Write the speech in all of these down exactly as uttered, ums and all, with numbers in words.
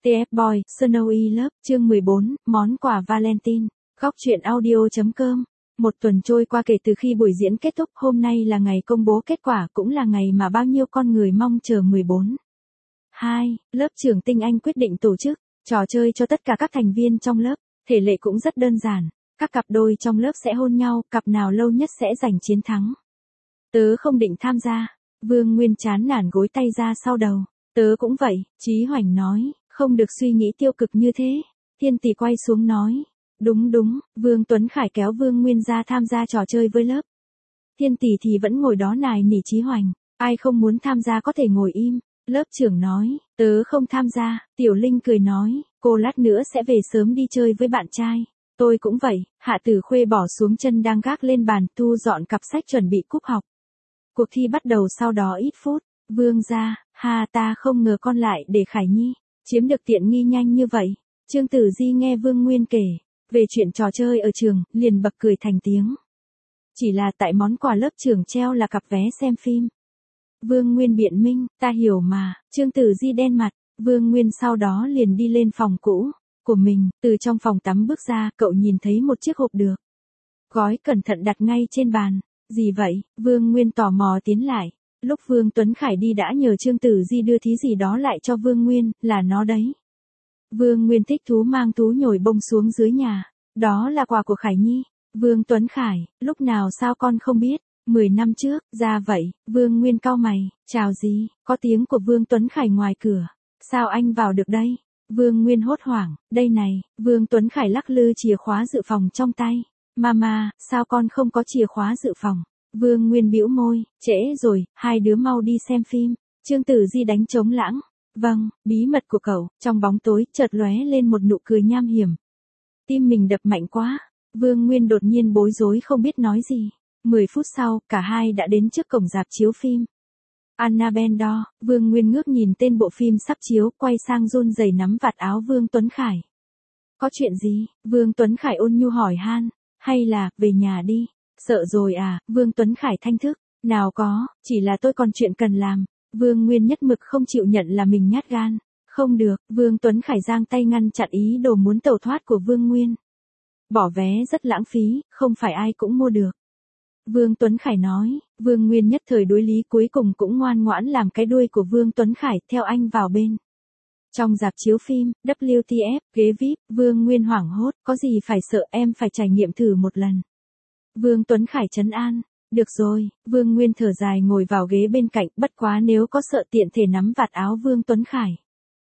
tê ép Boy, Snowy Love, chương mười bốn, món quà Valentine. Góc truyện audio.com. Một tuần trôi qua kể từ khi buổi diễn kết thúc, hôm nay là ngày công bố kết quả, cũng là ngày mà bao nhiêu con người mong chờ. mười bốn. hai. Lớp trưởng Tinh Anh quyết định tổ chức trò chơi cho tất cả các thành viên trong lớp. Thể lệ cũng rất đơn giản. Các cặp đôi trong lớp sẽ hôn nhau, cặp nào lâu nhất sẽ giành chiến thắng. Tớ không định tham gia. Vương Nguyên chán nản gối tay ra sau đầu. Tớ cũng vậy, Chí Hoành nói, không được suy nghĩ tiêu cực như thế. Thiên Tỷ quay xuống nói, đúng đúng, Vương Tuấn Khải kéo Vương Nguyên ra tham gia trò chơi với lớp. Thiên Tỷ thì vẫn ngồi đó nài nỉ Chí Hoành, ai không muốn tham gia có thể ngồi im. Lớp trưởng nói, tớ không tham gia. Tiểu Linh cười nói, cô lát nữa sẽ về sớm đi chơi với bạn trai. Tôi cũng vậy. Hạ Tử Khuê bỏ xuống chân đang gác lên bàn, thu dọn cặp sách chuẩn bị cúp học. Cuộc thi bắt đầu sau đó ít phút. Vương gia, ha, ta không ngờ con lại để Khải Nhi chiếm được tiện nghi nhanh như vậy. Trương Tử Di nghe Vương Nguyên kể về chuyện trò chơi ở trường, liền bật cười thành tiếng. Chỉ là tại món quà lớp trưởng treo là cặp vé xem phim. Vương Nguyên biện minh, ta hiểu mà. Trương Tử Di đen mặt. Vương Nguyên sau đó liền đi lên phòng cũ của mình, từ trong phòng tắm bước ra, cậu nhìn thấy một chiếc hộp được gói cẩn thận đặt ngay trên bàn. Gì vậy? Vương Nguyên tò mò tiến lại. Lúc Vương Tuấn Khải đi đã nhờ Trương Tử Di đưa thí gì đó lại cho Vương Nguyên, là nó đấy. Vương Nguyên thích thú mang túi nhồi bông xuống dưới nhà. Đó là quà của Khải Nhi. Vương Tuấn Khải, lúc nào sao con không biết? Mười năm trước, ra vậy. Vương Nguyên cau mày, chào gì? Có tiếng của Vương Tuấn Khải ngoài cửa. Sao anh vào được đây? Vương Nguyên hốt hoảng, đây này. Vương Tuấn Khải lắc lư chìa khóa dự phòng trong tay. Mama, sao con không có chìa khóa dự phòng? Vương Nguyên bĩu môi, trễ rồi, hai đứa mau đi xem phim. Trương Tử Di đánh trống lãng. Vâng, bí mật của cậu. Trong bóng tối, chợt lóe lên một nụ cười nham hiểm. Tim mình đập mạnh quá. Vương Nguyên đột nhiên bối rối không biết nói gì. Mười phút sau, cả hai đã đến trước cổng rạp chiếu phim. Annabelle đo, Vương Nguyên ngước nhìn tên bộ phim sắp chiếu, quay sang run rẩy nắm vạt áo Vương Tuấn Khải. Có chuyện gì? Vương Tuấn Khải ôn nhu hỏi han. Hay là, về nhà đi. Sợ rồi à? Vương Tuấn Khải thanh thức. Nào có, chỉ là tôi còn chuyện cần làm. Vương Nguyên nhất mực không chịu nhận là mình nhát gan. Không được, Vương Tuấn Khải giang tay ngăn chặn ý đồ muốn tẩu thoát của Vương Nguyên. Bỏ vé rất lãng phí, không phải ai cũng mua được. Vương Tuấn Khải nói. Vương Nguyên nhất thời đối lý, cuối cùng cũng ngoan ngoãn làm cái đuôi của Vương Tuấn Khải, theo anh vào bên. Trong rạp chiếu phim, vê kép tê ép, ghế vi ai pi, Vương Nguyên hoảng hốt, có gì phải sợ, em phải trải nghiệm thử một lần. Vương Tuấn Khải trấn an. Được rồi. Vương Nguyên thở dài ngồi vào ghế bên cạnh, bất quá nếu có sợ tiện thể nắm vạt áo Vương Tuấn Khải.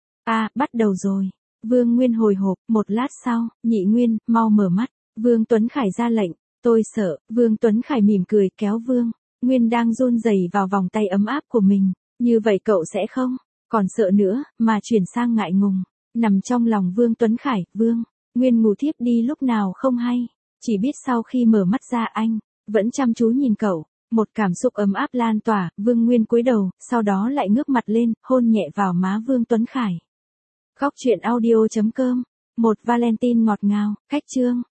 À, bắt đầu rồi. Vương Nguyên hồi hộp, một lát sau, Nhị Nguyên, mau mở mắt. Vương Tuấn Khải ra lệnh. Tôi sợ. Vương Tuấn Khải mỉm cười kéo Vương Nguyên đang run rẩy vào vòng tay ấm áp của mình. Như vậy cậu sẽ không còn sợ nữa, mà chuyển sang ngại ngùng. Nằm trong lòng Vương Tuấn Khải, Vương Nguyên ngủ thiếp đi lúc nào không hay. Chỉ biết sau khi mở mắt ra anh vẫn chăm chú nhìn cậu. Một cảm xúc ấm áp lan tỏa. Vương Nguyên cúi đầu, sau đó lại ngước mặt lên, hôn nhẹ vào má Vương Tuấn Khải. Góc truyện audio.com. Một Valentine ngọt ngào. Cách chương.